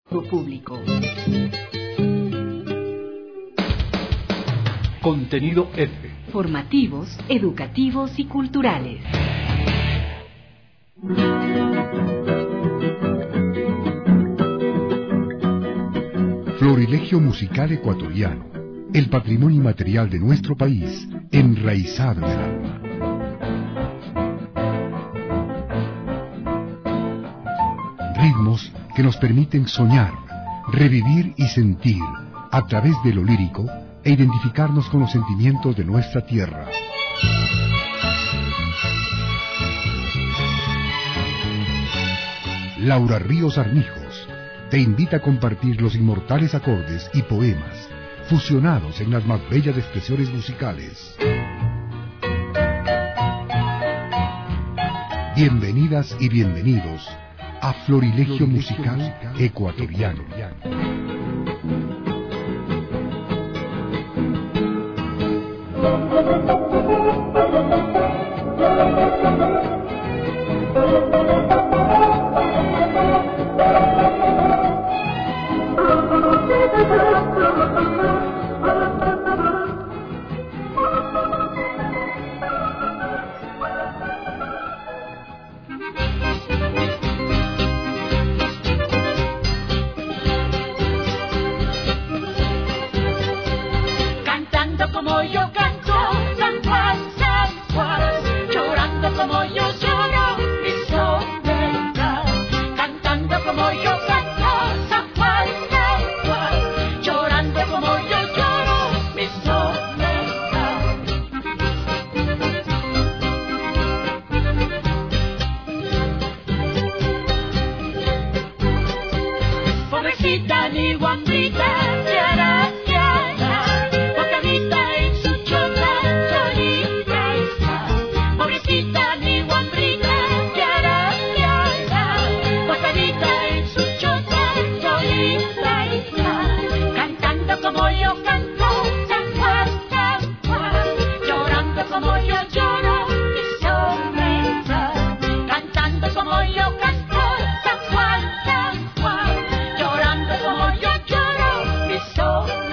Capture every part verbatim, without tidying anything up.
Público. Contenido F. Formativos, educativos y culturales. Florilegio musical ecuatoriano, el patrimonio inmaterial de nuestro país, enraizado en el alma. Ritmos que nos permiten soñar, revivir y sentir, a través de lo lírico, e identificarnos con los sentimientos de nuestra tierra. Laura Ríos Armijos te invita a compartir los inmortales acordes y poemas, fusionados en las más bellas expresiones musicales. Bienvenidas y bienvenidos a Florilegio Musical Ecuatoriano. Cantando como yo canto, San Juan, San Juan, llorando como yo lloro, mi soledad. Cantando como yo canto, San Juan, San Juan, llorando como yo lloro, mi soledad. Pobrecita ni guambita, llora, llora, botadita en su chota, solita está. Pobrecita ni guambrita, llora, llora, botadita en su chota, solita está. Cantando como yo canto, San Juan, San Juan, llorando como yo lloro, mi soledad. Cantando como yo canto, San Juan, San Juan, llorando como yo lloro, mi soledad.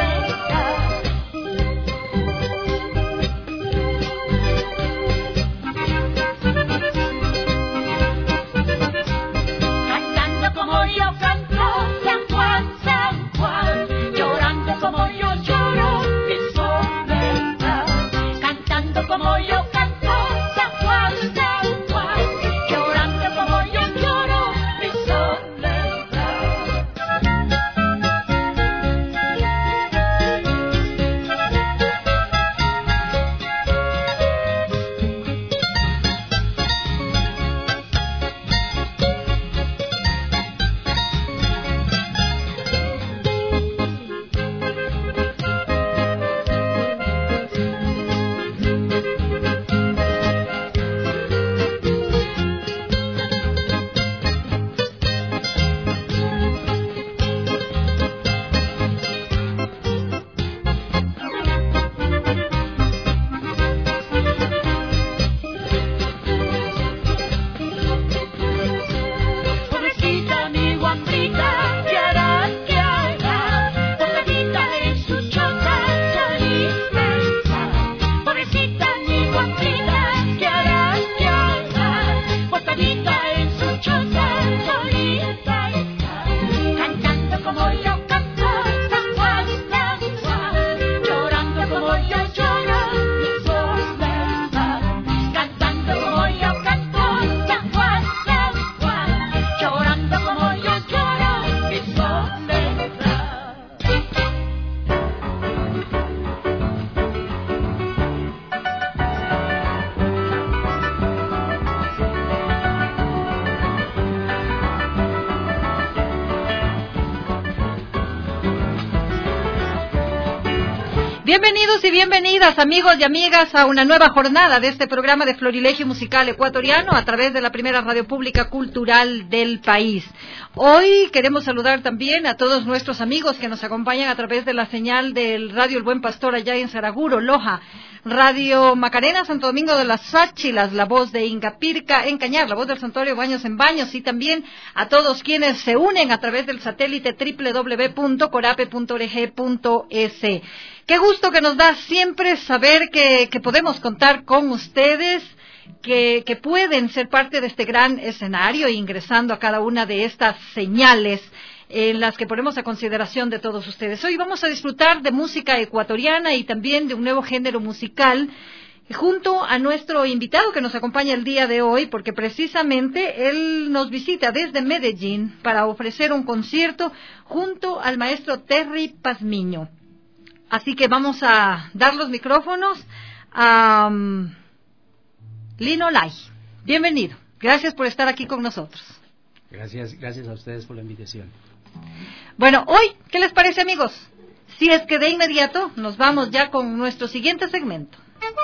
Bienvenidos y bienvenidas, amigos y amigas, a una nueva jornada de este programa de Florilegio Musical Ecuatoriano a través de la primera radio pública cultural del país. Hoy queremos saludar también a todos nuestros amigos que nos acompañan a través de la señal del Radio El Buen Pastor allá en Saraguro, Loja, Radio Macarena, Santo Domingo de las Sáchilas, La Voz de Ingapirca en Cañar, La Voz del Santuario Baños en Baños, y también a todos quienes se unen a través del satélite doble u doble u doble u punto corape punto org punto es. Qué gusto que nos da siempre saber que, que podemos contar con ustedes, que, que pueden ser parte de este gran escenario ingresando a cada una de estas señales en las que ponemos a consideración de todos ustedes. Hoy vamos a disfrutar de música ecuatoriana y también de un nuevo género musical junto a nuestro invitado que nos acompaña el día de hoy, porque precisamente él nos visita desde Medellín para ofrecer un concierto junto al maestro Terry Pazmiño. Así que vamos a dar los micrófonos a um, Lino Lai. Bienvenido. Gracias por estar aquí con nosotros. Gracias, gracias a ustedes por la invitación. Bueno, hoy, ¿qué les parece, amigos? Si es que de inmediato nos vamos ya con nuestro siguiente segmento.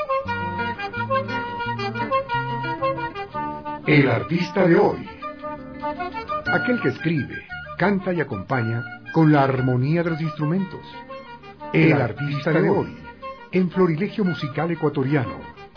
El artista de hoy. Aquel que escribe, canta y acompaña con la armonía de los instrumentos. El artista de hoy, en Florilegio Musical Ecuatoriano.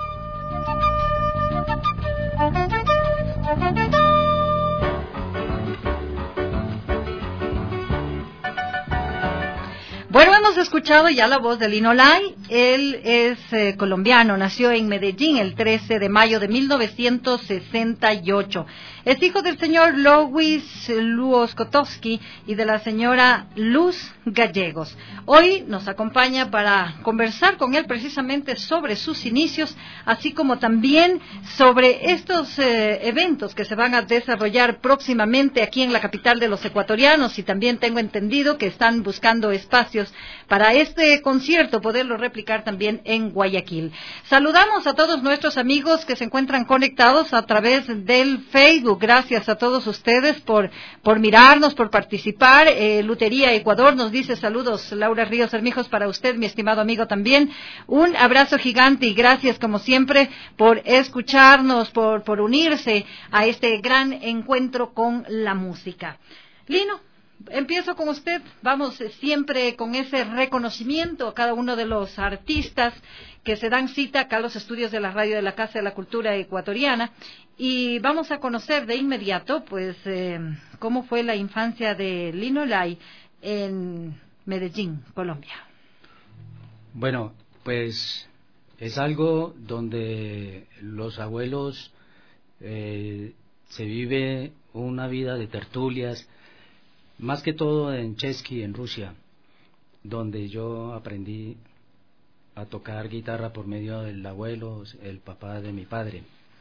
Bueno, hemos escuchado ya la voz de Lino Lai. Él es eh, colombiano, nació en Medellín el trece de mayo de mil novecientos sesenta y ocho. Es hijo del señor Louis Luoskotowski y de la señora Luz Gallegos. Hoy nos acompaña para conversar con él precisamente sobre sus inicios, así como también sobre estos eh, eventos que se van a desarrollar próximamente aquí en la capital de los ecuatorianos, y también tengo entendido que están buscando espacios para este concierto, poderlo replicar también en Guayaquil. Saludamos a todos nuestros amigos que se encuentran conectados a través del Facebook. Gracias a todos ustedes por, por mirarnos, por participar. Eh, Lutería Ecuador nos dice saludos, Laura Ríos Hermijos, para usted, mi estimado amigo, también. Un abrazo gigante y gracias, como siempre, por escucharnos, por, por unirse a este gran encuentro con la música. Lino, empiezo con usted. Vamos eh, siempre con ese reconocimiento a cada uno de los artistas que se dan cita acá a los estudios de la radio de la Casa de la Cultura Ecuatoriana, y vamos a conocer de inmediato pues eh, cómo fue la infancia de Lino Lai en Medellín, Colombia. Bueno, pues es algo donde los abuelos eh, se vive una vida de tertulias, más que todo en Chesky, en Rusia, donde yo aprendí a tocar guitarra por medio del abuelo, el papá de mi padre.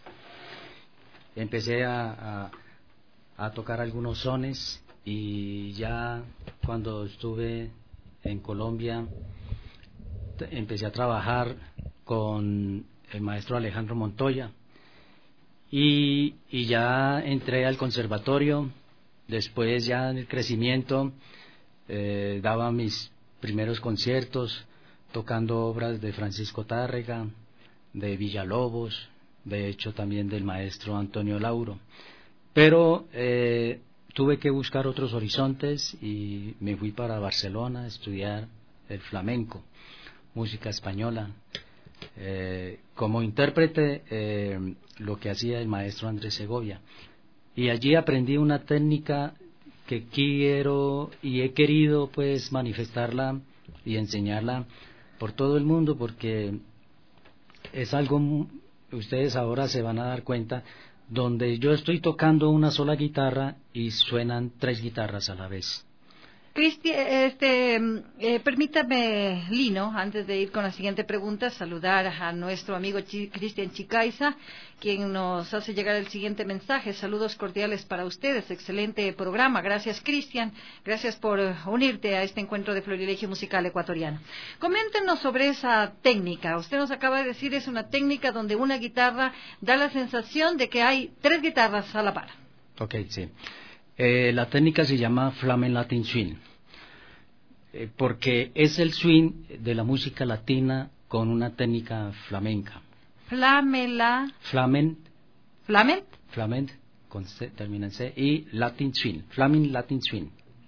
Empecé a, a, a tocar algunos sones, y ya cuando estuve en Colombia empecé a trabajar con el maestro Alejandro Montoya, y, y ya entré al conservatorio. Después, ya en el crecimiento, eh, daba mis primeros conciertos tocando obras de Francisco Tárrega, de Villalobos, de hecho también del maestro Antonio Lauro. Pero eh, tuve que buscar otros horizontes y me fui para Barcelona a estudiar el flamenco, música española. Eh, como intérprete, eh, lo que hacía el maestro Andrés Segovia. Y allí aprendí una técnica que quiero y he querido pues manifestarla y enseñarla por todo el mundo, porque es algo, ustedes ahora se van a dar cuenta, donde yo estoy tocando una sola guitarra y suenan tres guitarras a la vez. Cristi, este, eh, permítame, Lino, antes de ir con la siguiente pregunta, saludar a nuestro amigo Ch- Cristian Chicaiza, quien nos hace llegar el siguiente mensaje. Saludos cordiales para ustedes, excelente programa. Gracias, Cristian, gracias por uh, unirte a este encuentro de Florilegio Musical Ecuatoriano. Coméntenos sobre esa técnica. Usted nos acaba de decir, es una técnica donde una guitarra da la sensación de que hay tres guitarras a la par. Ok, sí. Eh, la técnica se llama Flamen Latin Swing. eh, porque es el swing de la música latina con una técnica flamenca. Flamela. Flamen, ¿Flament? flament, con C, termina en C, y Latin swing, flamin Latin swing.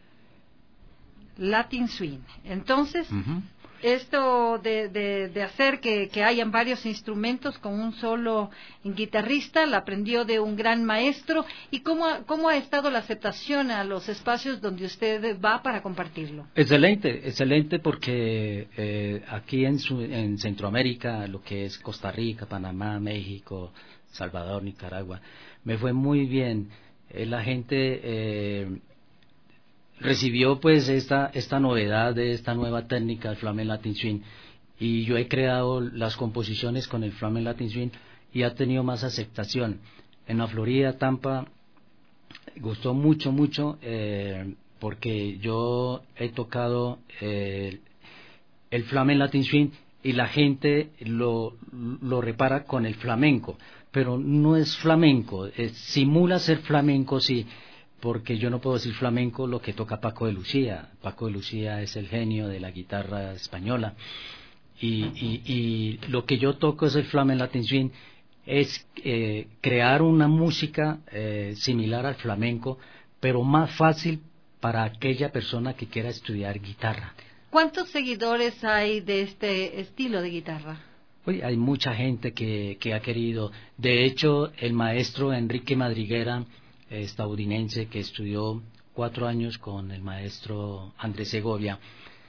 Latin swing. Entonces, Ujú. esto de, de, de hacer que, que hayan varios instrumentos con un solo guitarrista, la aprendió de un gran maestro. ¿Y cómo ha, cómo ha estado la aceptación a los espacios donde usted va para compartirlo? Excelente, excelente porque eh, aquí en, su, en Centroamérica, lo que es Costa Rica, Panamá, México, Salvador, Nicaragua, me fue muy bien. Eh, la gente eh, recibió pues esta esta novedad de esta nueva técnica del Flamen Latin Swing, y yo he creado las composiciones con el Flamen Latin Swing y ha tenido más aceptación. En la Florida, Tampa, gustó mucho, mucho, eh, porque yo he tocado eh, el Flamen Latin Swing y la gente lo, lo repara con el flamenco, pero no es flamenco, es, simula ser flamenco, sí, porque yo no puedo decir flamenco lo que toca Paco de Lucía. Paco de Lucía es el genio de la guitarra española, y, y, y lo que yo toco es el Flamen Latin Swing, es eh, crear una música eh, similar al flamenco, pero más fácil para aquella persona que quiera estudiar guitarra. ¿Cuántos seguidores hay de este estilo de guitarra? Oye, hay mucha gente que, que ha querido. De hecho, el maestro Enrique Madriguera, eh, estadounidense, que estudió cuatro años con el maestro Andrés Segovia,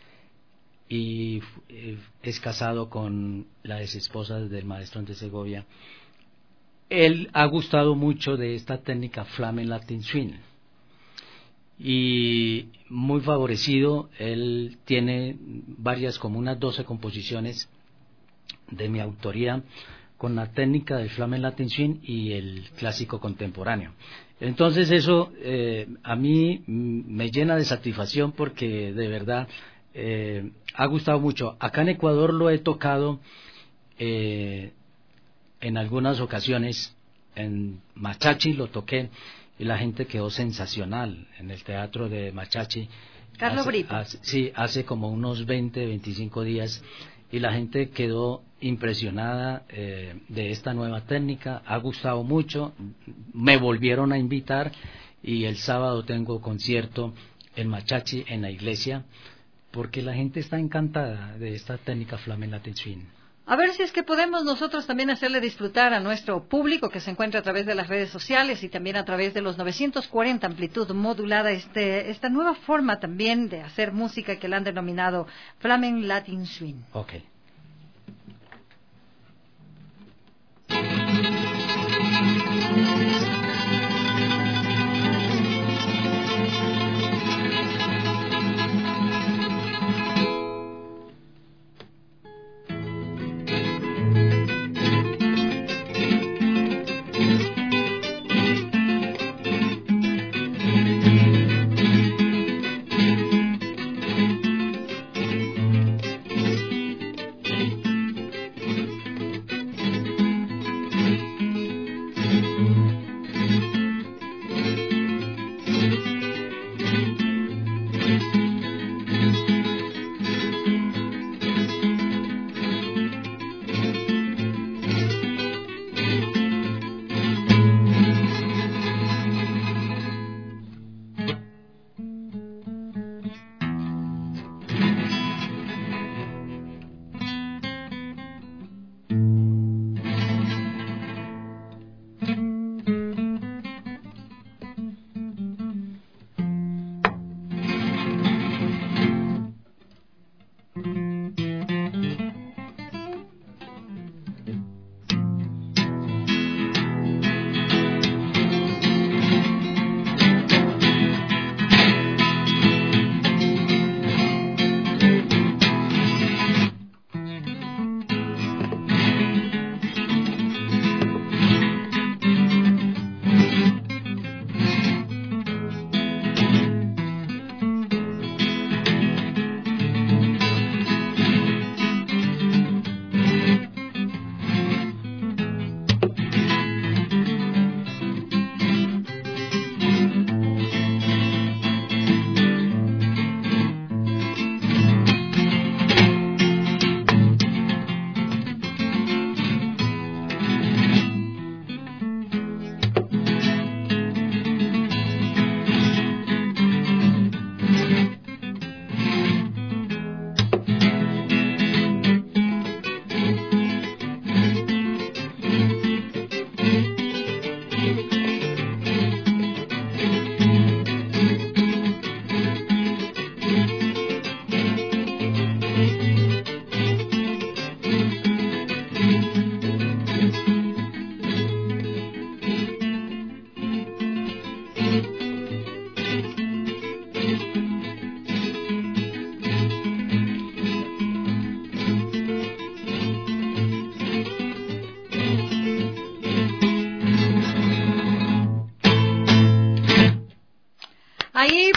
y eh, es casado con la exesposa del maestro Andrés Segovia, él ha gustado mucho de esta técnica Flamen Latin Swing, y muy favorecido. Él tiene varias, como unas doce composiciones de mi autoría con la técnica del Flamen Latin Swing y el clásico contemporáneo. Entonces eso eh, a mí me llena de satisfacción, porque de verdad eh, ha gustado mucho. Acá en Ecuador lo he tocado eh, en algunas ocasiones, en Machachi lo toqué y la gente quedó sensacional en el teatro de Machachi. Carlos hace, Brito. hace, sí, hace como unos veinte, veinticinco días, y la gente quedó impresionada eh, de esta nueva técnica. Ha gustado mucho, me volvieron a invitar, y el sábado tengo concierto en Machachi, en la iglesia, porque la gente está encantada de esta técnica Flamen Latin Swing. A ver si es que podemos nosotros también hacerle disfrutar a nuestro público que se encuentra a través de las redes sociales y también a través de los novecientos cuarenta amplitud modulada, este, esta nueva forma también de hacer música que la han denominado Flamen Latin Swing. Okay.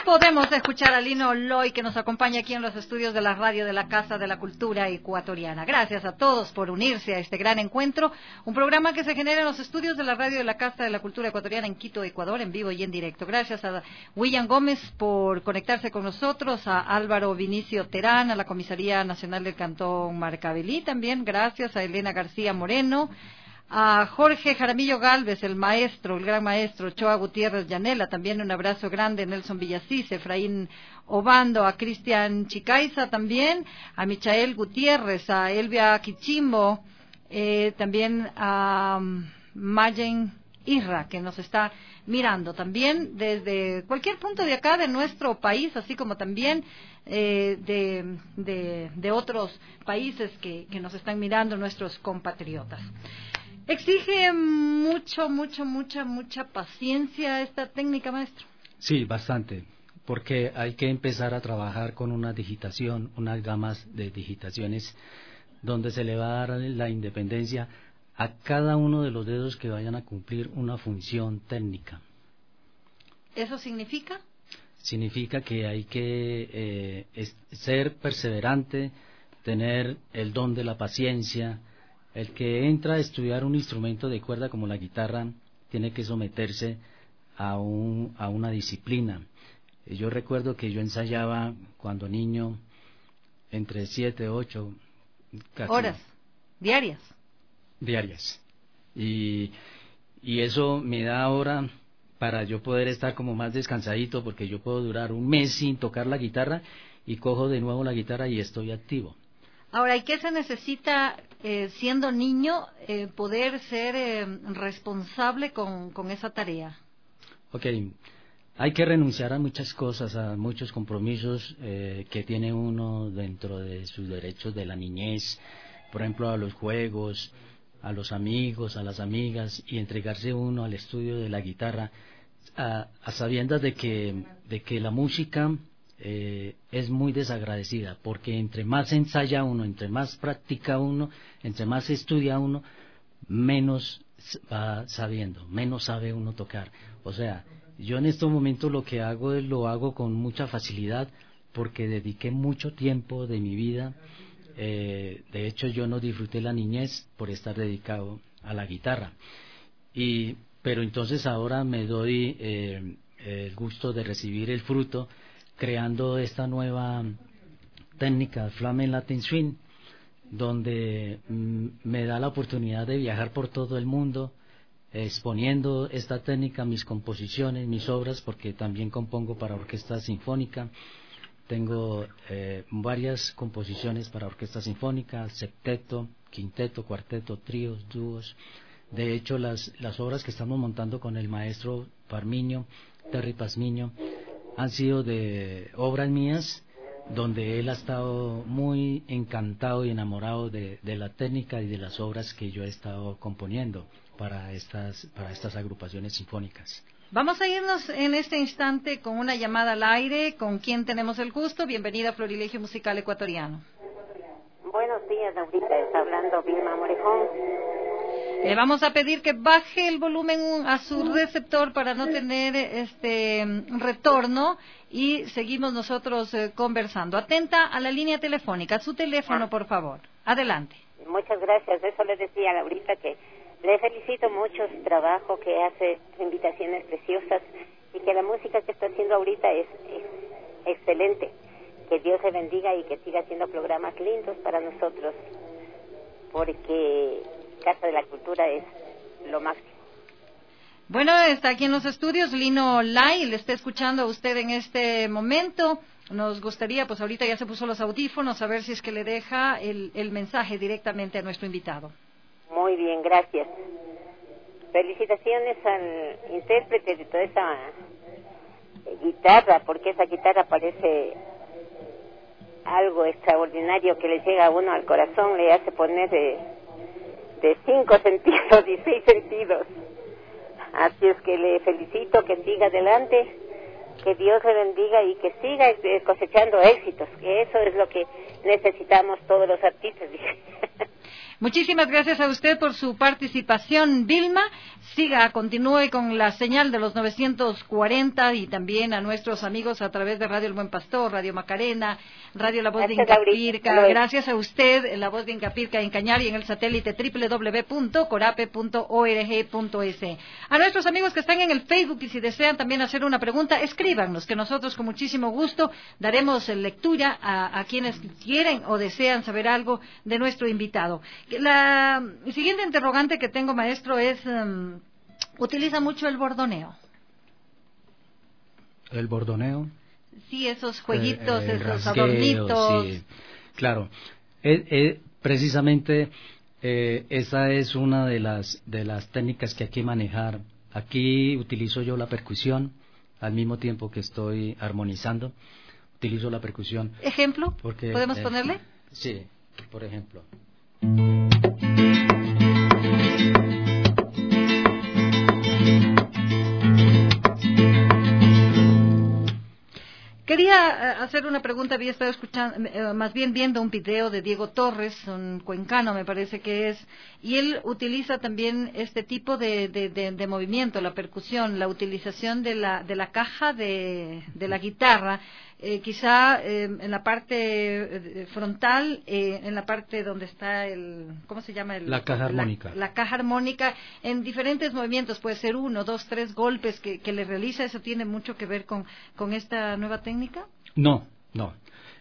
podemos escuchar a Lino Loy, que nos acompaña aquí en los estudios de la radio de la Casa de la Cultura Ecuatoriana. Gracias a todos por unirse a este gran encuentro, un programa que se genera en los estudios de la radio de la Casa de la Cultura Ecuatoriana en Quito, Ecuador, en vivo y en directo. Gracias a William Gómez por conectarse con nosotros, a Álvaro Vinicio Terán, a la Comisaría Nacional del Cantón Marcavelí también, gracias a Elena García Moreno, a Jorge Jaramillo Galvez, el maestro, el gran maestro, Choa Gutiérrez Llanela, también un abrazo grande, Nelson Villasís, Efraín Obando, a Cristian Chicaiza también, a Michael Gutiérrez, a Elvia Quichimbo, eh, también a um, Mayen Irra, que nos está mirando también desde cualquier punto de acá de nuestro país, así como también eh, de, de, de otros países que, que nos están mirando, nuestros compatriotas. ¿Exige mucho, mucho, mucha, mucha paciencia esta técnica, maestro? Sí, bastante, porque hay que empezar a trabajar con una digitación, unas gamas de digitaciones, donde se le va a dar la independencia a cada uno de los dedos que vayan a cumplir una función técnica. ¿Eso significa? Significa que hay que eh, es, ser perseverante, tener el don de la paciencia. El que entra a estudiar un instrumento de cuerda como la guitarra tiene que someterse a, un, a una disciplina. Yo recuerdo que yo ensayaba cuando niño entre siete, ocho horas diarias. Diarias. Y, y eso me da ahora para yo poder estar como más descansadito, porque yo puedo durar un mes sin tocar la guitarra y cojo de nuevo la guitarra y estoy activo. Ahora, ¿y qué se necesita eh, siendo niño eh, poder ser eh, responsable con, con esa tarea? Ok, hay que renunciar a muchas cosas, a muchos compromisos eh, que tiene uno dentro de sus derechos de la niñez, por ejemplo a los juegos, a los amigos, a las amigas, y entregarse uno al estudio de la guitarra, a, a sabiendas de que, de que la música Eh, es muy desagradecida, porque entre más ensaya uno, entre más practica uno, entre más estudia uno, menos va sabiendo, menos sabe uno tocar. O sea, yo en estos momentos lo que hago es lo hago con mucha facilidad, porque dediqué mucho tiempo de mi vida. Eh, de hecho, yo no disfruté la niñez por estar dedicado a la guitarra. Y, pero entonces ahora me doy eh, el gusto de recibir el fruto, creando esta nueva técnica Flamen Latin Swing, donde mm, me da la oportunidad de viajar por todo el mundo, exponiendo esta técnica, mis composiciones, mis obras, porque también compongo para orquesta sinfónica. Tengo eh, varias composiciones para orquesta sinfónica, septeto, quinteto, cuarteto, tríos, dúos. De hecho, las, las obras que estamos montando con el maestro Parmiño, Terry Pazmiño, han sido de obras mías, donde él ha estado muy encantado y enamorado de, de la técnica y de las obras que yo he estado componiendo para estas, para estas agrupaciones sinfónicas. Vamos a irnos en este instante con una llamada al aire. ¿Con quién tenemos el gusto? Bienvenida a Florilegio Musical Ecuatoriano. Buenos días, Laurita. Está hablando Vilma Morejón. Le vamos a pedir que baje el volumen a su receptor para no tener este retorno, y seguimos nosotros eh, conversando. Atenta a la línea telefónica. Su teléfono, por favor. Adelante. Muchas gracias. Eso le decía a Laurita, que le felicito mucho su trabajo, que hace invitaciones preciosas, y que la música que está haciendo ahorita es, es excelente. Que Dios le bendiga y que siga haciendo programas lindos para nosotros, porque Casa de la Cultura es lo máximo. Bueno, está aquí en los estudios Lino Lai, le está escuchando a usted en este momento. Nos gustaría, pues ahorita ya se puso los audífonos, a ver si es que le deja el, el mensaje directamente a nuestro invitado. Muy bien, gracias. Felicitaciones al intérprete de toda esa guitarra, porque esa guitarra parece algo extraordinario que le llega a uno al corazón, le hace poner de, de cinco sentidos y seis sentidos. Así es que le felicito, que siga adelante, que Dios le bendiga y que siga cosechando éxitos, que eso es lo que necesitamos todos los artistas. Muchísimas gracias a usted por su participación, Vilma. Siga, continúe con la señal de los novecientos cuarenta y también a nuestros amigos a través de Radio El Buen Pastor, Radio Macarena, Radio La Voz de Incapirca. Gracias a usted, La Voz de Incapirca en Cañar y en el satélite doble u doble u doble u punto corape punto org punto es. A nuestros amigos que están en el Facebook y si desean también hacer una pregunta, escríbanos, que nosotros con muchísimo gusto daremos lectura a, a quienes quieren o desean saber algo de nuestro invitado. La siguiente interrogante que tengo, maestro, es, um, ¿utiliza mucho el bordoneo? ¿El bordoneo? Sí, esos jueguitos, el, el esos rasgueo, adornitos. Sí, claro. Eh, eh, precisamente eh, esa es una de las, de las técnicas que hay que manejar. Aquí utilizo yo la percusión al mismo tiempo que estoy armonizando. Utilizo la percusión. ¿Ejemplo? Porque, ¿Podemos eh, ponerle? Sí, por ejemplo. Quería hacer una pregunta. Había estado escuchando, más bien viendo un video de Diego Torres, un cuencano me parece que es, y él utiliza también este tipo de, de, de, de movimiento, la percusión, la utilización de la, de la caja de, de la guitarra, eh, quizá eh, en la parte frontal, eh, en la parte donde está el, ¿cómo se llama? El, la caja armónica. La, la caja armónica, en diferentes movimientos, puede ser uno, dos, tres golpes que, que le realiza. ¿Eso tiene mucho que ver con, con esta nueva técnica? No, no.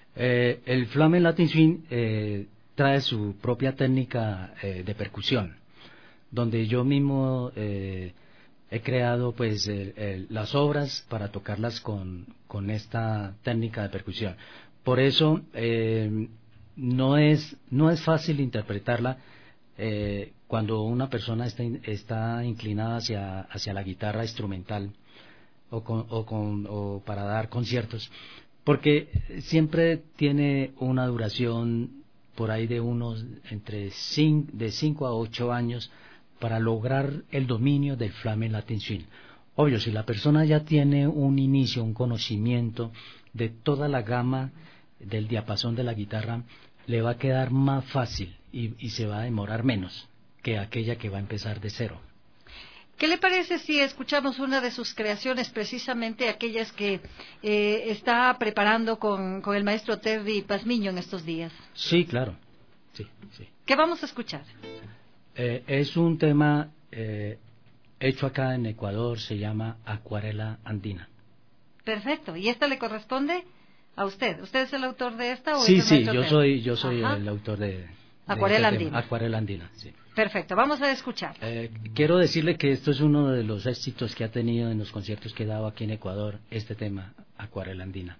Eh, el Flamen Latin Swing eh, trae su propia técnica eh, de percusión, donde yo mismo eh, he creado pues el, el, las obras para tocarlas con, con esta técnica de percusión. Por eso eh, no es no es fácil interpretarla eh, cuando una persona está, está inclinada hacia hacia la guitarra instrumental o con, o con o para dar conciertos, porque siempre tiene una duración por ahí de unos entre cinco, de cinco a ocho años para lograr el dominio del Flamen Latin Swing. Obvio, si la persona ya tiene un inicio, un conocimiento de toda la gama del diapasón de la guitarra, le va a quedar más fácil y, y se va a demorar menos que aquella que va a empezar de cero. ¿Qué le parece si escuchamos una de sus creaciones, precisamente aquellas que eh, está preparando con, con el maestro Terry Pazmiño en estos días? Sí, claro. Sí, sí. ¿Qué vamos a escuchar? Eh, es un tema eh, hecho acá en Ecuador, se llama Acuarela Andina. Perfecto. ¿Y esta le corresponde a usted? ¿Usted es el autor de esta o sí, es el sí, yo Terry? soy, yo soy Ajá. el autor de, de Acuarela este Andina. tema. Acuarela Andina, sí. Perfecto, vamos a escuchar. Eh, quiero decirle que esto es uno de los éxitos que ha tenido en los conciertos que he dado aquí en Ecuador, este tema, Acuarela Andina.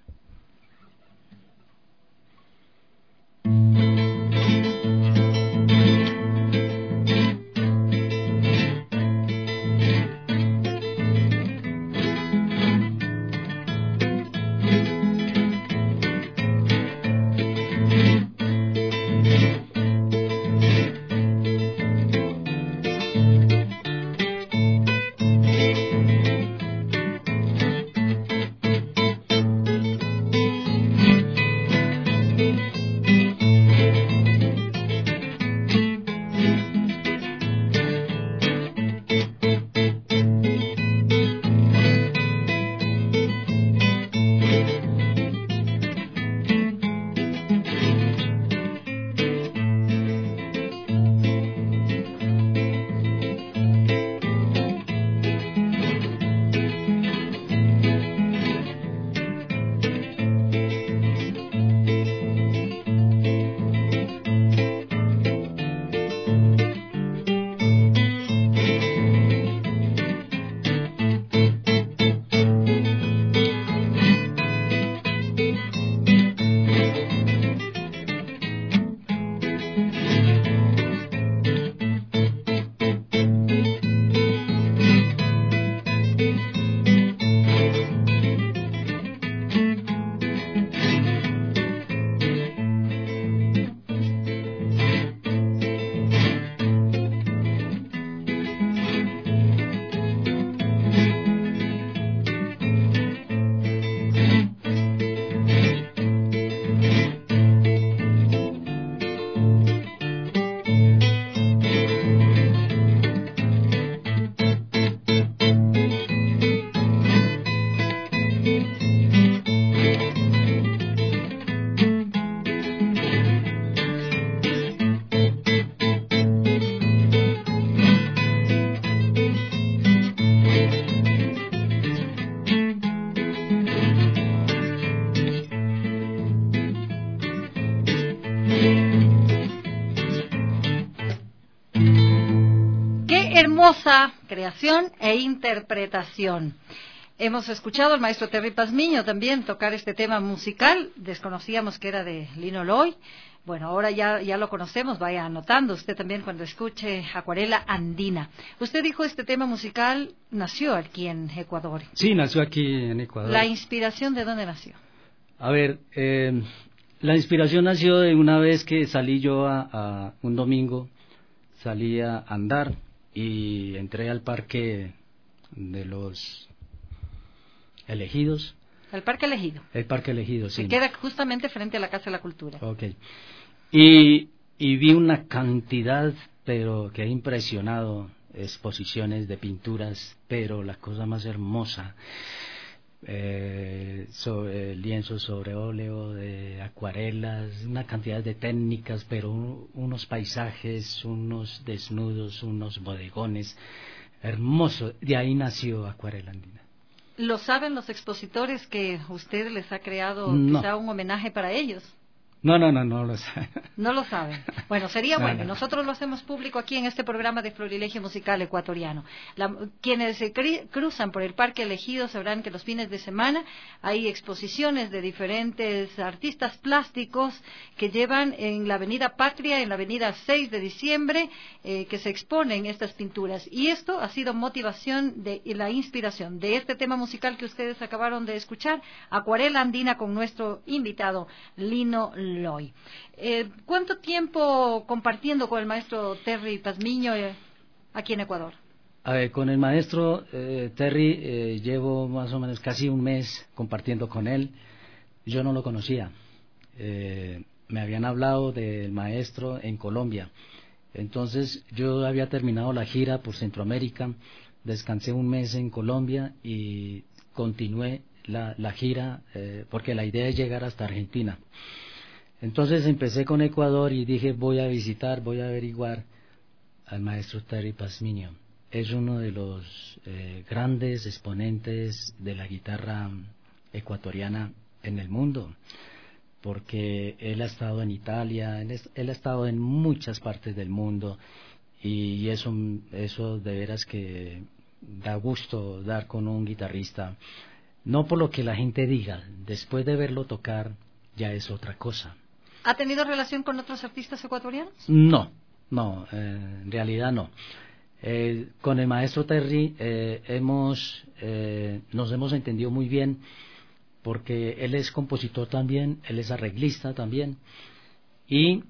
hermosa creación e interpretación. Hemos escuchado al maestro Terry Pazmiño también tocar este tema musical. Desconocíamos que era de Lino Loy. Bueno, ahora ya, ya lo conocemos. Vaya anotando usted también cuando escuche Acuarela Andina. Usted dijo este tema musical nació aquí en Ecuador. Sí, nació aquí en Ecuador. ¿La inspiración de dónde nació? A ver, eh, la inspiración nació de una vez que salí yo a, a un domingo, salí a andar y entré al parque de los Elegidos. El Parque Elegido. El Parque Elegido, sí. Que queda justamente frente a la Casa de la Cultura. Ok. Y, y vi una cantidad, pero que he impresionado, exposiciones de pinturas, pero la cosa más hermosa, eh, sobre lienzos sobre óleo, de acuarelas, una cantidad de técnicas, pero un, unos paisajes, unos desnudos, unos bodegones, hermoso. De ahí nació Acuarela Andina. ¿Lo saben los expositores que usted les ha creado No. quizá un homenaje para ellos? No, no, no, no lo sé. No lo saben. Bueno, sería No, bueno. no. Nosotros lo hacemos público aquí en este programa de Florilegio Musical Ecuatoriano. La, quienes se cri, cruzan por el Parque Elegido sabrán que los fines de semana hay exposiciones de diferentes artistas plásticos que llevan en la Avenida Patria, en la Avenida seis de diciembre, eh, que se exponen estas pinturas. Y esto ha sido motivación de, y la inspiración de este tema musical que ustedes acabaron de escuchar, Acuarela Andina, con nuestro invitado Lino Loy. Eh, ¿Cuánto tiempo compartiendo con el maestro Terry Pazmiño eh, aquí en Ecuador? A ver, con el maestro eh, Terry eh, llevo más o menos casi un mes compartiendo con él. Yo no lo conocía. Eh, me habían hablado del maestro en Colombia. Entonces yo había terminado la gira por Centroamérica, descansé un mes en Colombia y continué la, la gira eh, porque la idea es llegar hasta Argentina. Entonces empecé con Ecuador y dije voy a visitar, voy a averiguar al maestro Terry Pazmiño. Es uno de los eh, grandes exponentes de la guitarra ecuatoriana en el mundo, porque él ha estado en Italia, él, es, él ha estado en muchas partes del mundo y eso, eso de veras que da gusto dar con un guitarrista, no por lo que la gente diga, después de verlo tocar ya es otra cosa. ¿Ha tenido relación con otros artistas ecuatorianos? No, no, eh, en realidad no. Eh, con el maestro Terry eh, hemos, eh, nos hemos entendido muy bien porque él es compositor también, él es arreglista también y,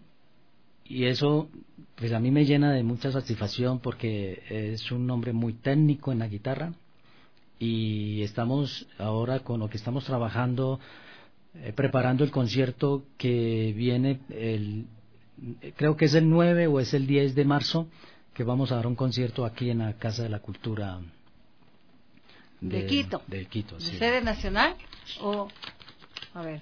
y eso pues a mí me llena de mucha satisfacción porque es un hombre muy técnico en la guitarra y estamos ahora con lo que estamos trabajando eh, preparando el concierto que viene el, creo que es el nueve o es el diez de marzo, que vamos a dar un concierto aquí en la Casa de la Cultura de, de Quito, de Quito, ¿de sí. sede nacional o a ver?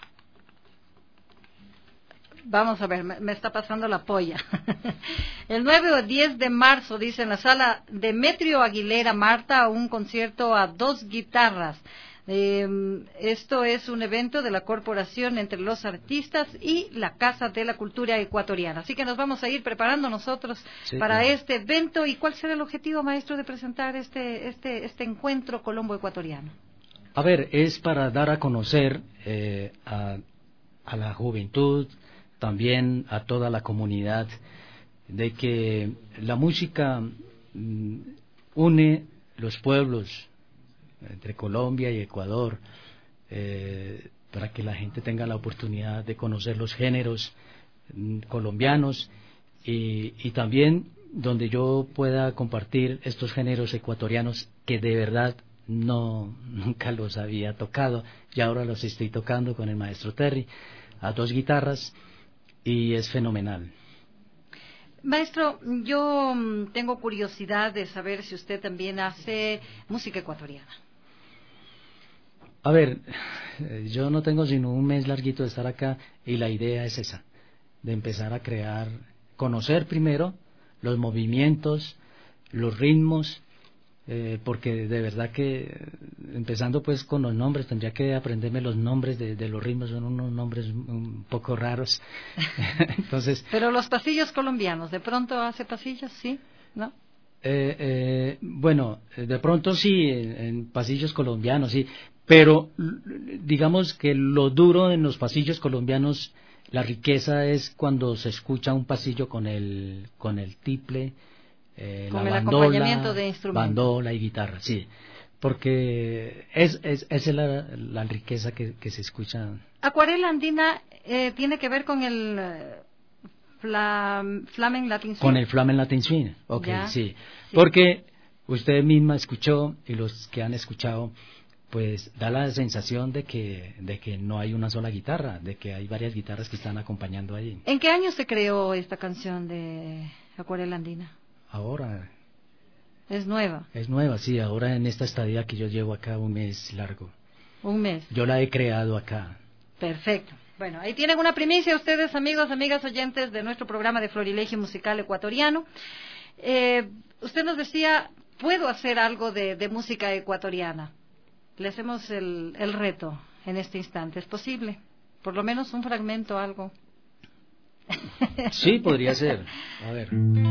Vamos a ver, me, me está pasando la polla. El nueve o diez de marzo, dice, en la sala Demetrio Aguilera Marta, un concierto a dos guitarras. Eh, esto es un evento de la corporación entre los artistas y la Casa de la Cultura Ecuatoriana. Así que nos vamos a ir preparando nosotros sí, para claro. este evento. ¿Y cuál será el objetivo, maestro, de presentar este, este, este encuentro colombo-ecuatoriano? A ver, es para dar a conocer eh, a, a la juventud, también a toda la comunidad, de que la música mm, une los pueblos entre Colombia y Ecuador, eh, para que la gente tenga la oportunidad de conocer los géneros mm, colombianos y, y también donde yo pueda compartir estos géneros ecuatorianos que de verdad no nunca los había tocado y ahora los estoy tocando con el maestro Terry a dos guitarras y es fenomenal. Maestro, yo tengo curiosidad de saber si usted también hace música ecuatoriana. A ver, yo no tengo sino un mes larguito de estar acá y la idea es esa, de empezar a crear, conocer primero los movimientos, los ritmos, eh, porque de verdad que, empezando pues con los nombres, tendría que aprenderme los nombres de, de los ritmos, son unos nombres un poco raros. Entonces, pero los pasillos colombianos, ¿de pronto hace pasillos? ¿Sí? ¿No? Eh, eh, bueno, de pronto sí, en, en pasillos colombianos, sí, pero digamos que lo duro en los pasillos colombianos, la riqueza es cuando se escucha un pasillo con el con el tiple, eh, con la el bandola, acompañamiento de instrumentos. bandola y guitarra, sí, porque es, es esa es la, la riqueza que, que se escucha. Acuarela andina eh, tiene que ver con el eh, flam, Flamen Latin Swing. Con el Flamen Latin Swing, ok, Ya, sí. sí. Porque usted misma escuchó, y los que han escuchado, pues da la sensación de que, de que no hay una sola guitarra, de que hay varias guitarras que están acompañando ahí. ¿En qué año se creó esta canción de Acuarela andina? Ahora, Es nueva, es nueva, sí, ahora en esta estadía que yo llevo acá un mes largo. un mes. Yo la he creado acá. Perfecto. Bueno, ahí tienen una primicia ustedes, amigos, amigas oyentes de nuestro programa de Florilegio Musical Ecuatoriano. Eh, usted nos decía, ¿puedo hacer algo de, de música ecuatoriana? Le hacemos el, el reto en este instante. ¿Es posible? Por lo menos un fragmento, algo. Sí, podría ser. A ver.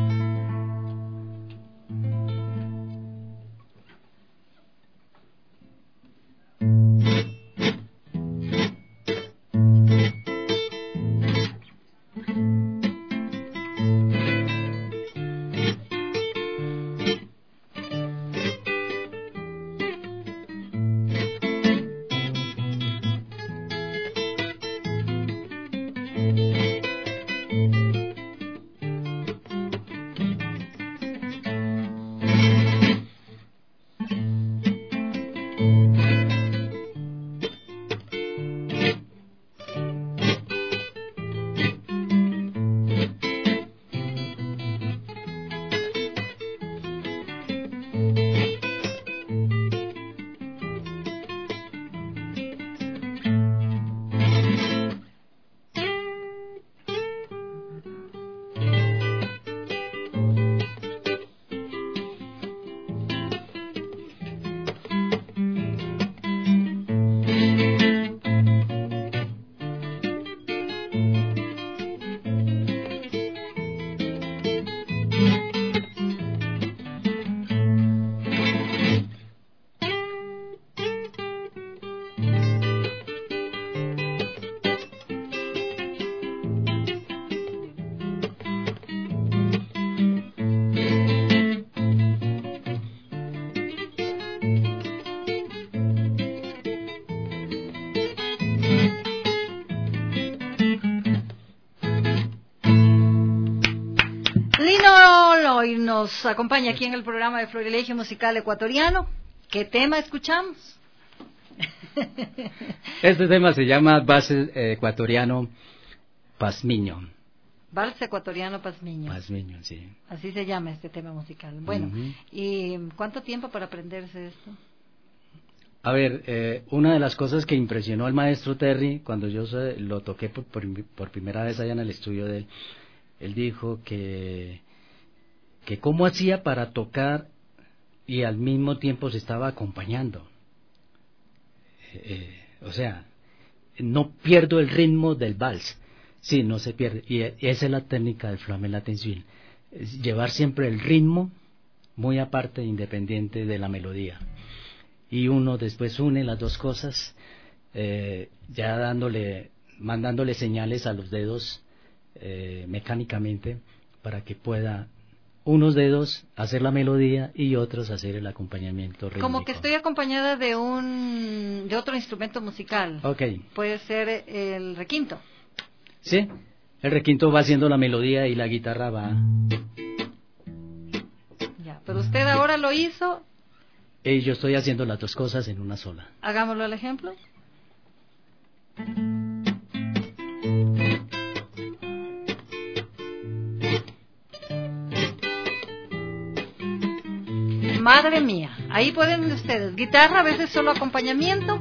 Hoy nos acompaña aquí en el programa de Florilegio Musical Ecuatoriano. ¿Qué tema escuchamos? Este tema se llama Vals Ecuatoriano Pazmiño. Vals Ecuatoriano Pazmiño. Pazmiño, sí. Así se llama este tema musical. Bueno, uh-huh. ¿y cuánto tiempo para aprenderse esto? A ver, eh, una de las cosas que impresionó al maestro Terry cuando yo se, lo toqué por, por, por primera vez allá en el estudio de él, él dijo que, que cómo hacía para tocar y al mismo tiempo se estaba acompañando. Eh, eh, o sea, no pierdo el ritmo del vals. Sí, no se pierde. Y, y esa es la técnica del Flamen Latin Swing. Es llevar siempre el ritmo muy aparte, independiente de la melodía. Y uno después une las dos cosas, eh, ya dándole, mandándole señales a los dedos eh, mecánicamente para que pueda unos dedos hacer la melodía y otros hacer el acompañamiento rítmico. Como que estoy acompañada de un de otro instrumento musical. Okay. Puede ser el requinto. Sí, el requinto va haciendo la melodía y la guitarra va. Ya, pero usted ahora lo hizo. Y yo estoy haciendo las dos cosas en una sola. Hagámoslo al ejemplo. Madre mía, ahí pueden ustedes, guitarra, a veces solo acompañamiento.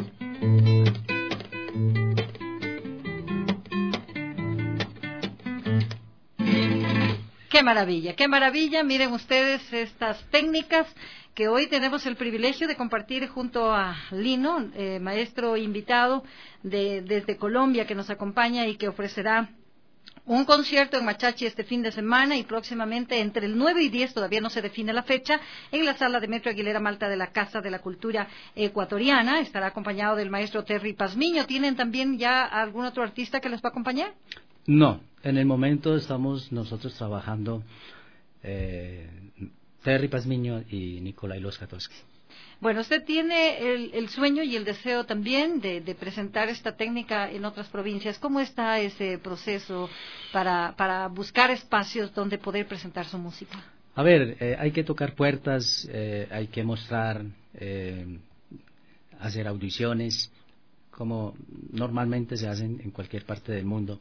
Qué maravilla, qué maravilla, miren ustedes estas técnicas que hoy tenemos el privilegio de compartir junto a Lino, eh, maestro invitado de, desde Colombia, que nos acompaña y que ofrecerá Un concierto en Machachi este fin de semana y próximamente entre el nueve y diez, todavía no se define la fecha, en la sala de Metro Aguilera Malta de la Casa de la Cultura Ecuatoriana. Estará acompañado del maestro Terry Pazmiño. ¿Tienen también ya algún otro artista que les va a acompañar? No, en el momento estamos nosotros trabajando eh, Terry Pazmiño y Nikolai Loskatowski. Bueno, usted tiene el, el sueño y el deseo también de, de presentar esta técnica en otras provincias. ¿Cómo está ese proceso para, para buscar espacios donde poder presentar su música? A ver, eh, hay que tocar puertas, eh, hay que mostrar, eh, hacer audiciones, como normalmente se hacen en cualquier parte del mundo,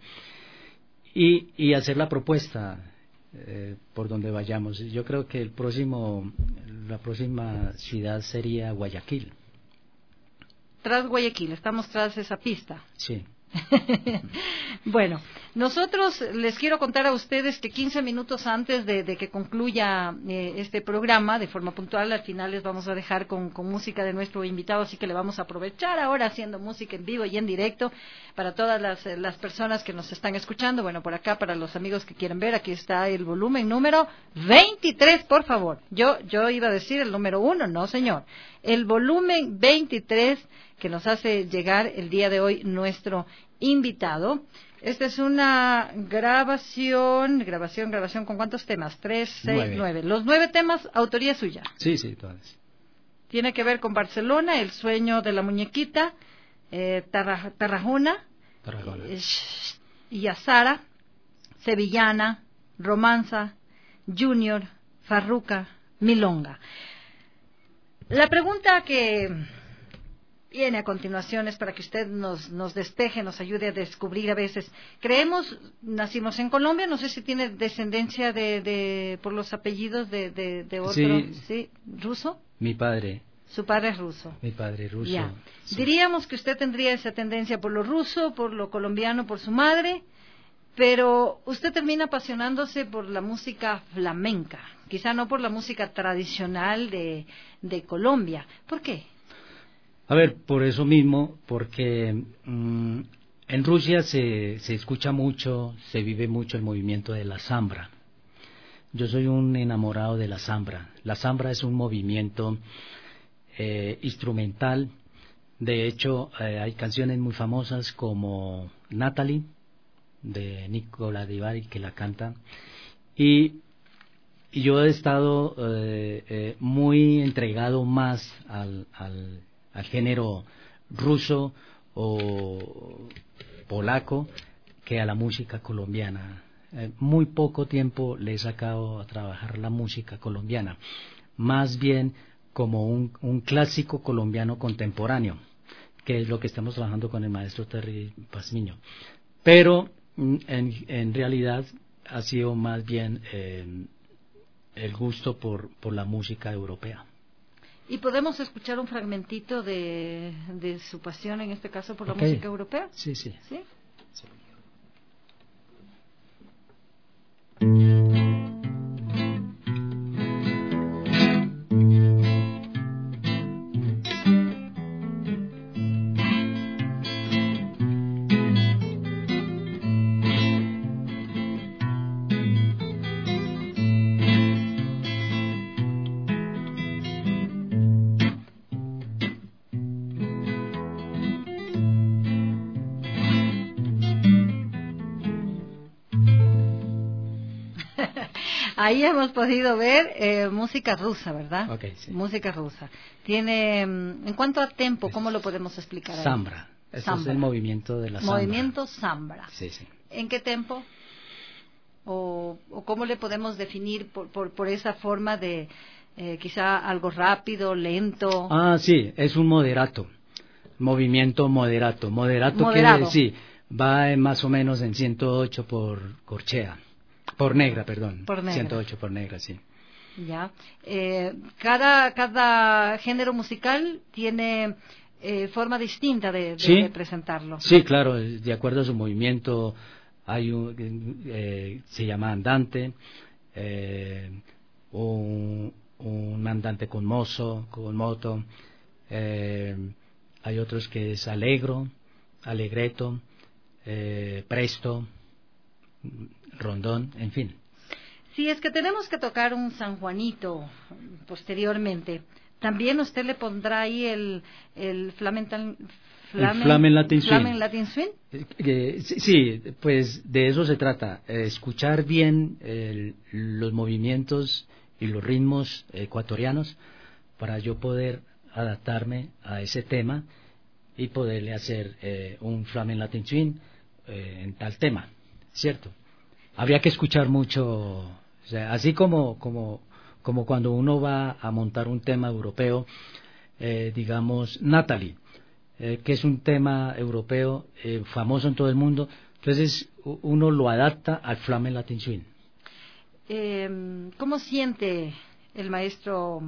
y, y hacer la propuesta. Eh, por donde vayamos. Yo creo que el próximo, la próxima ciudad sería Guayaquil. Tras Guayaquil, estamos tras esa pista. Sí. Bueno, nosotros les quiero contar a ustedes que quince minutos antes de, de que concluya eh, este programa, de forma puntual, al final les vamos a dejar con, con música de nuestro invitado, así que le vamos a aprovechar ahora haciendo música en vivo y en directo para todas las, las personas que nos están escuchando. Bueno, por acá, para los amigos que quieren ver, aquí está el volumen número veintitrés, por favor. Yo, yo iba a decir el número uno, no señor. El volumen veintitrés que nos hace llegar el día de hoy nuestro invitado. Esta es una grabación, grabación, grabación, ¿con cuántos temas? Tres, seis, nueve. nueve. Los nueve temas, autoría suya. Sí, sí, todas. Tiene que ver con Barcelona, El sueño de la muñequita, eh, Tarra, Tarragona, Tarragona. Eh, Yazara, Sevillana, Romanza, Junior, Farruca, Milonga. La pregunta que viene a continuación es para que usted nos, nos despeje, nos ayude a descubrir a veces. Creemos, nacimos en Colombia, no sé si tiene descendencia de, de por los apellidos de, de, de otro, sí, ¿sí? ¿Ruso? Mi padre. Su padre es ruso. Mi padre ruso. Ya. Sí. Diríamos que usted tendría esa tendencia por lo ruso, por lo colombiano, por su madre, pero usted termina apasionándose por la música flamenca, quizá no por la música tradicional de, de Colombia. ¿Por qué? A ver, por eso mismo, porque mmm, en Rusia se, se escucha mucho, se vive mucho el movimiento de la sambra. Yo soy un enamorado de la sambra. La sambra es un movimiento eh, instrumental. De hecho, eh, hay canciones muy famosas como Natalie, de Nicola Di Bari, que la canta. Y, y yo he estado eh, eh, muy entregado más al... al al género ruso o polaco que a la música colombiana. Eh, muy poco tiempo le he sacado a trabajar la música colombiana, más bien como un, un clásico colombiano contemporáneo, que es lo que estamos trabajando con el maestro Terry Pazmiño. Pero en, en realidad ha sido más bien eh, el gusto por, por la música europea. ¿Y podemos escuchar un fragmentito de, de su pasión, en este caso, por la Okay. música europea? Sí, sí. ¿Sí? Sí. Ahí hemos podido ver eh, música rusa, ¿verdad? Okay, sí. Música rusa. Tiene, en cuanto a tempo, ¿cómo lo podemos explicar ahí? Sambra. Ese Sambra. es el movimiento de la sambra. Movimiento sambra. Sí, sí. ¿En qué tempo? ¿O, o cómo le podemos definir por, por, por esa forma de eh, quizá algo rápido, lento? Ah, sí, es un moderato. Movimiento moderato. Moderato Moderado. quiere decir, va en más o menos en ciento ocho por corchea. Por negra, perdón. Por negra. ciento ocho por negra, sí. Ya. Eh, cada, cada género musical tiene eh, forma distinta de, de, Sí. de presentarlo. Sí, claro, de acuerdo a su movimiento, hay un, eh, se llama andante, eh, un, un andante con mozo, con moto, eh, hay otros que es alegro, alegreto, eh, presto, rondón, en fin. Si es que tenemos que tocar un San Juanito posteriormente, ¿también usted le pondrá ahí el, el Flamental... Flamen, el Flamen Latin Swing. Flamen Latin Swing. Eh, eh, sí, sí, pues de eso se trata, eh, escuchar bien el, los movimientos y los ritmos ecuatorianos para yo poder adaptarme a ese tema y poderle hacer eh, un Flamen Latin Swing eh, en tal tema, ¿cierto? Habría que escuchar mucho, o sea, así como, como, como cuando uno va a montar un tema europeo, eh, digamos, Natalie. Eh, que es un tema europeo eh, famoso en todo el mundo, entonces uno lo adapta al Flamen Latin Swing. Eh, ¿Cómo siente el maestro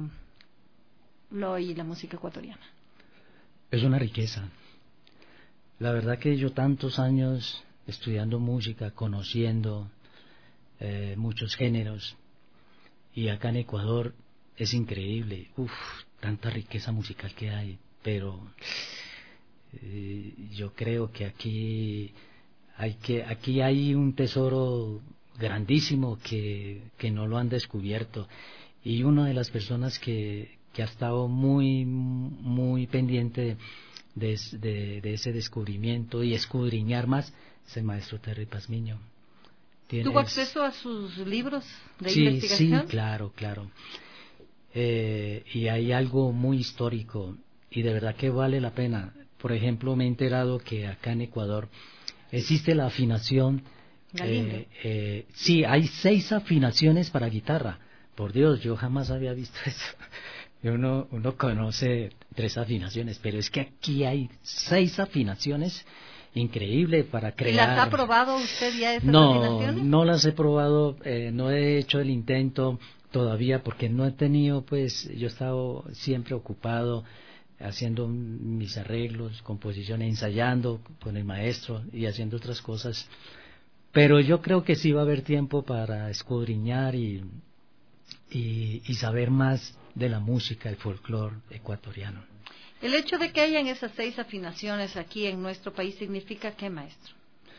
Loy la música ecuatoriana? Es una riqueza. La verdad que yo tantos años estudiando música, conociendo eh, muchos géneros, y acá en Ecuador es increíble, uff, tanta riqueza musical que hay, pero... Eh, yo creo que aquí hay que aquí hay un tesoro grandísimo que, que no lo han descubierto, y una de las personas que, que ha estado muy muy pendiente de, de, de ese descubrimiento y escudriñar más es el maestro Terry Pazmiño. ¿Tienes... ¿Tuvo acceso a sus libros de sí, investigación? Sí, claro, claro. Eh, y hay algo muy histórico y de verdad que vale la pena. Por ejemplo, me he enterado que acá en Ecuador existe la afinación. Eh, eh, sí, hay seis afinaciones para guitarra. Por Dios, yo jamás había visto eso. Uno, uno conoce tres afinaciones, pero es que aquí hay seis afinaciones. Increíble para crear. ¿Y las ha probado usted ya esas no, afinaciones? No las he probado, eh, no he hecho el intento todavía porque no he tenido, pues, yo he estado siempre ocupado haciendo mis arreglos, composiciones, ensayando con el maestro y haciendo otras cosas, pero yo creo que sí va a haber tiempo para escudriñar y, y, y saber más de la música, el folclore ecuatoriano. El hecho de que hayan esas seis afinaciones aquí en nuestro país significa ¿qué, maestro?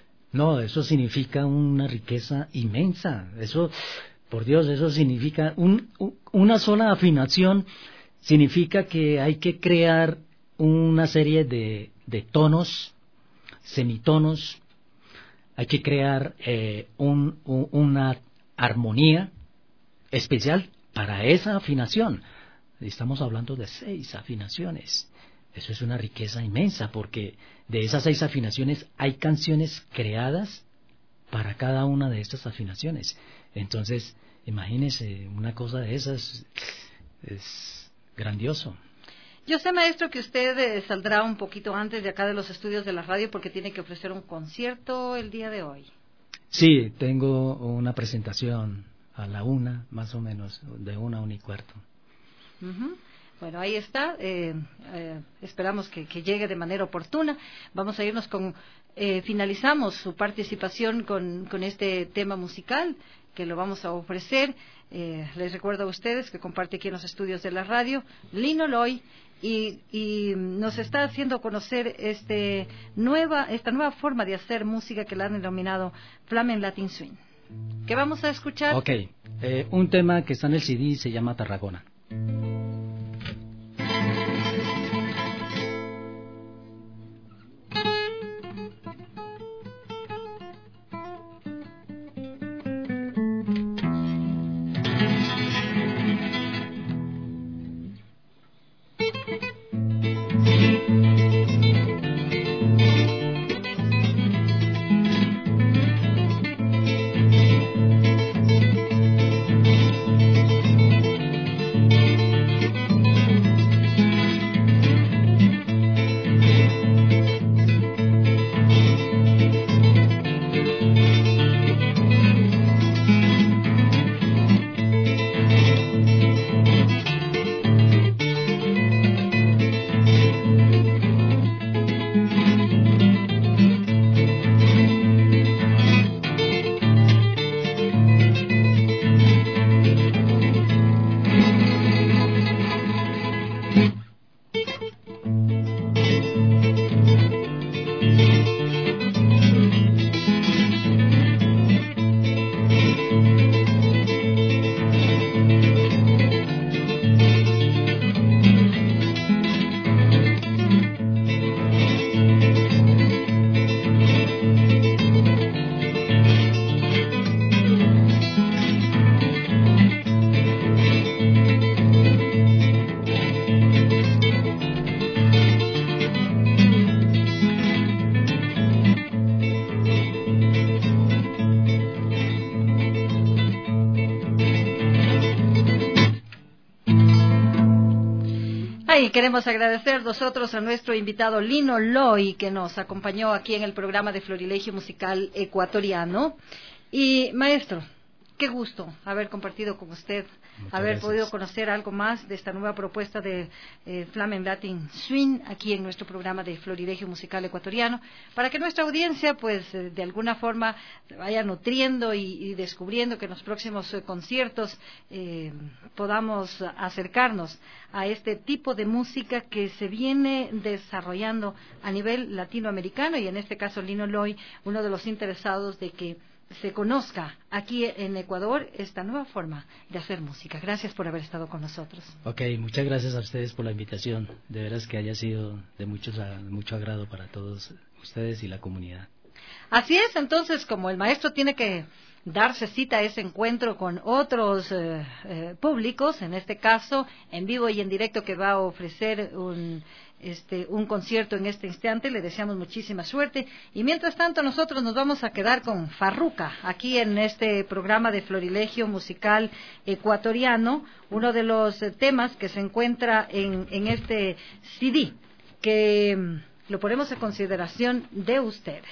No, eso significa una riqueza inmensa, eso, por Dios, eso significa un, un, una sola afinación. Significa que hay que crear una serie de, de tonos, semitonos, hay que crear eh, un, un, una armonía especial para esa afinación. Estamos hablando de seis afinaciones. Eso es una riqueza inmensa porque de esas seis afinaciones hay canciones creadas para cada una de estas afinaciones. Entonces, imagínese, una cosa de esas es... grandioso. Yo sé, maestro, que usted eh, saldrá un poquito antes de acá de los estudios de la radio porque tiene que ofrecer un concierto el día de hoy. Sí, tengo una presentación a la una, más o menos, de una a una y cuarto. Uh-huh. Bueno, ahí está. Eh, eh, esperamos que, que llegue de manera oportuna. Vamos a irnos con... Eh, finalizamos su participación con, con este tema musical que lo vamos a ofrecer. Eh, les recuerdo a ustedes que comparte aquí en los estudios de la radio Lino Loy y, y nos está haciendo conocer este nueva, esta nueva forma de hacer música que la han denominado Flamen Latin Swing. ¿Qué vamos a escuchar? Ok, eh, un tema que está en el C D se llama Tarragona. Thank you. y queremos agradecer nosotros a nuestro invitado Lino Loy, que nos acompañó aquí en el programa de Florilegio Musical Ecuatoriano. Y maestro, qué gusto haber compartido con usted, Muchas haber gracias. podido conocer algo más de esta nueva propuesta de eh, Flamen Latin Swing aquí en nuestro programa de Florilegio Musical Ecuatoriano, para que nuestra audiencia, pues, eh, de alguna forma vaya nutriendo y, y descubriendo que en los próximos eh, conciertos eh, podamos acercarnos a este tipo de música que se viene desarrollando a nivel latinoamericano, y en este caso Lino Loy, uno de los interesados de que se conozca aquí en Ecuador esta nueva forma de hacer música. Gracias por haber estado con nosotros. Ok, muchas gracias a ustedes por la invitación. De veras que haya sido de mucho, mucho agrado para todos ustedes y la comunidad. Así es, entonces, como el maestro tiene que darse cita a ese encuentro con otros eh, eh, públicos, en este caso en vivo y en directo, que va a ofrecer un este un concierto en este instante, le deseamos muchísima suerte, y mientras tanto nosotros nos vamos a quedar con Farruca aquí en este programa de Florilegio Musical Ecuatoriano, uno de los eh, temas que se encuentra en, en este C D, que mm, lo ponemos a consideración de ustedes.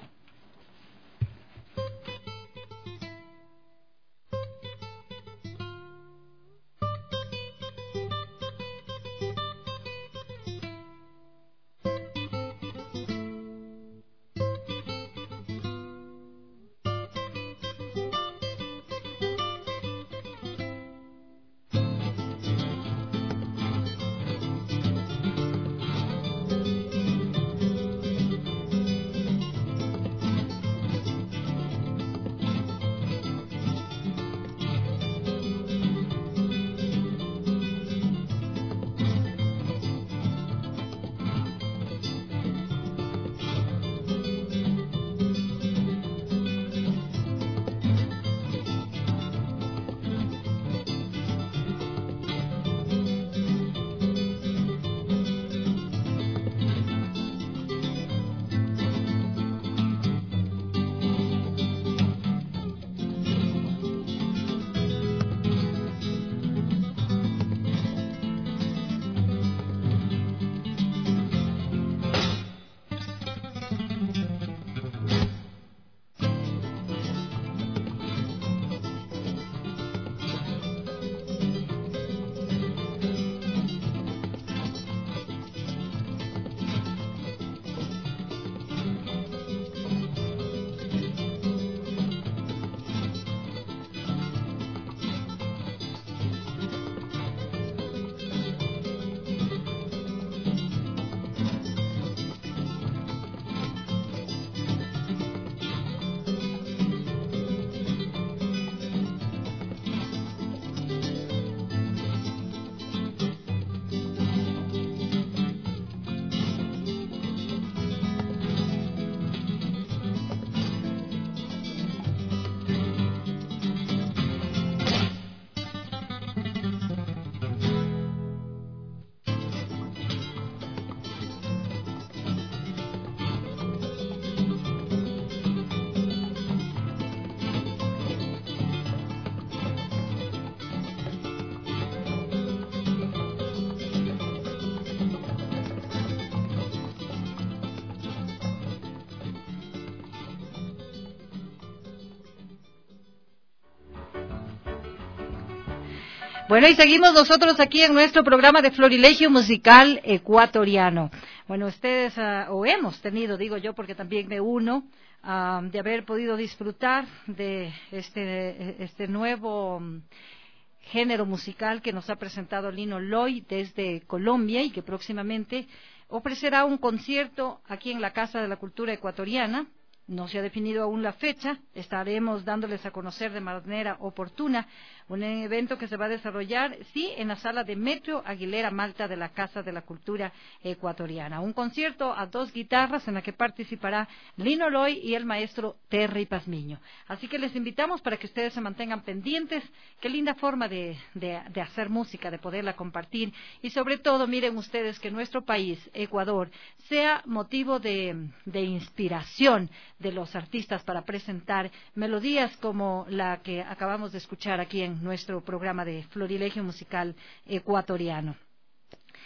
Bueno, y seguimos nosotros aquí en nuestro programa de Florilegio Musical Ecuatoriano. Bueno, ustedes, uh, o hemos tenido, digo yo, porque también me uno, uh, de haber podido disfrutar de este, este nuevo um, género musical que nos ha presentado Lino Loy desde Colombia, y que próximamente ofrecerá un concierto aquí en la Casa de la Cultura Ecuatoriana. No se ha definido aún la fecha, estaremos dándoles a conocer de manera oportuna un evento que se va a desarrollar, sí, en la sala de Metro Aguilera Malta de la Casa de la Cultura Ecuatoriana. Un concierto a dos guitarras en la que participará Lino Loy y el maestro Terry Pazmiño. Así que les invitamos para que ustedes se mantengan pendientes. Qué linda forma de, de, de hacer música, de poderla compartir. Y sobre todo, miren ustedes que nuestro país, Ecuador, sea motivo de, de inspiración de los artistas para presentar melodías como la que acabamos de escuchar aquí en nuestro programa de Florilegio Musical Ecuatoriano.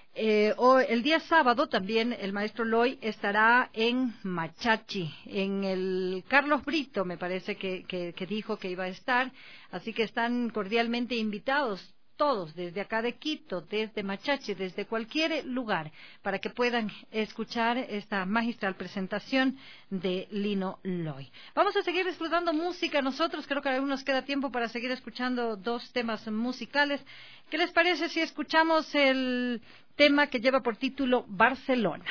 Eh, o el día sábado también el maestro Loy estará en Machachi, en el Carlos Brito, me parece que, que, que dijo que iba a estar, así que están cordialmente invitados todos, desde acá de Quito, desde Machachi, desde cualquier lugar, para que puedan escuchar esta magistral presentación de Lino Loy. Vamos a seguir disfrutando música nosotros, creo que aún nos queda tiempo para seguir escuchando dos temas musicales. ¿Qué les parece si escuchamos el tema que lleva por título Barcelona?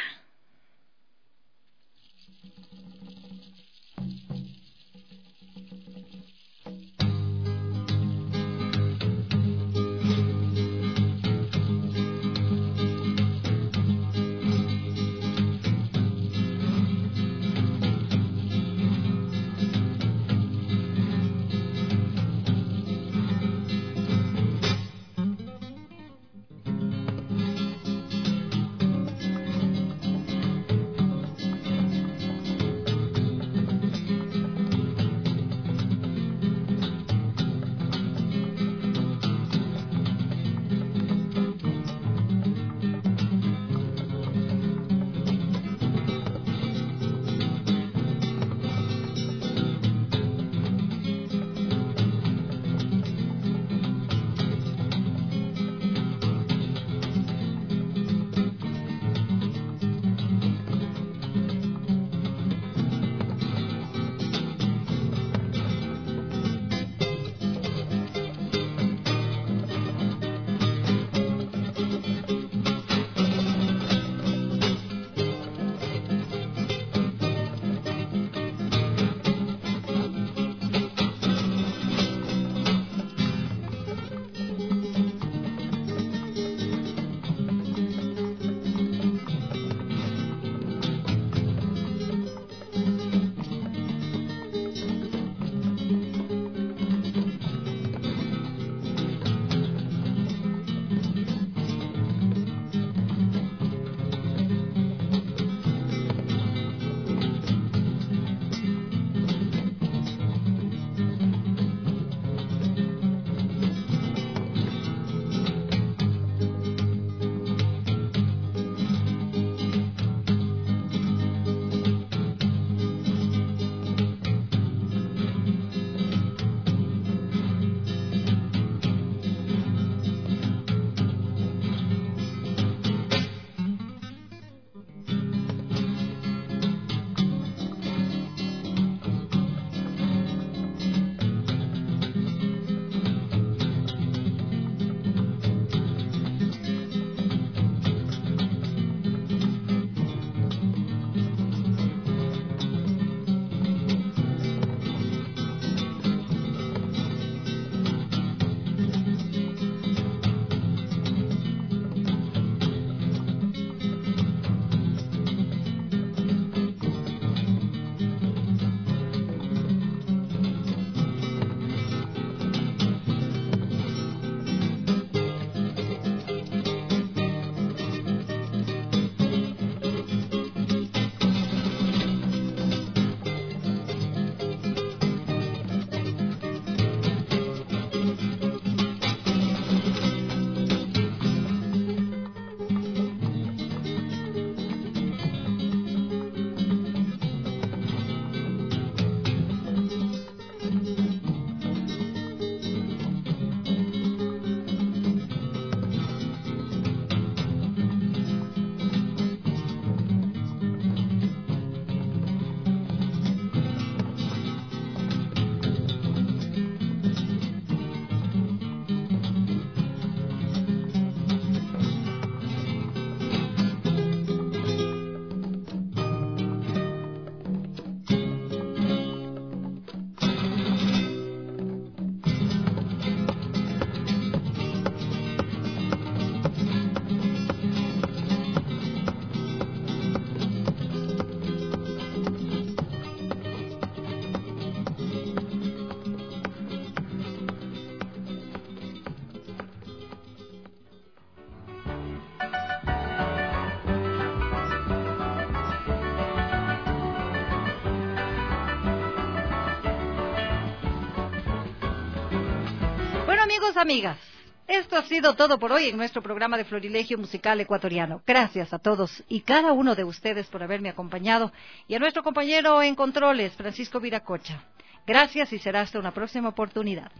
Amigos, amigas, Esto ha sido todo por hoy en nuestro programa de Florilegio Musical Ecuatoriano. Gracias a todos y cada uno de ustedes por haberme acompañado y a nuestro compañero en controles, Francisco Viracocha. Gracias y será hasta una próxima oportunidad.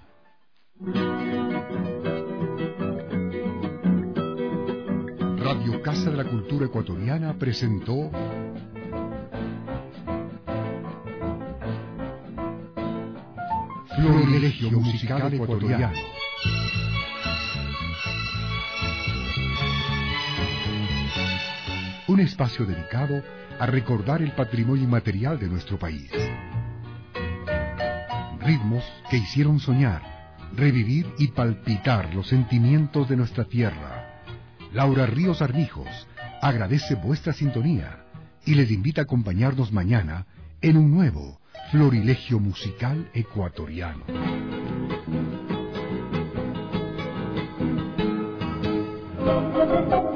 Radio Casa de la Cultura Ecuatoriana presentó Florilegio Musical Ecuatoriano. Un espacio dedicado a recordar el patrimonio inmaterial de nuestro país. Ritmos que hicieron soñar, revivir y palpitar los sentimientos de nuestra tierra. Laura Ríos Armijos agradece vuestra sintonía y les invita a acompañarnos mañana en un nuevo Florilegio Musical Ecuatoriano. Thank you.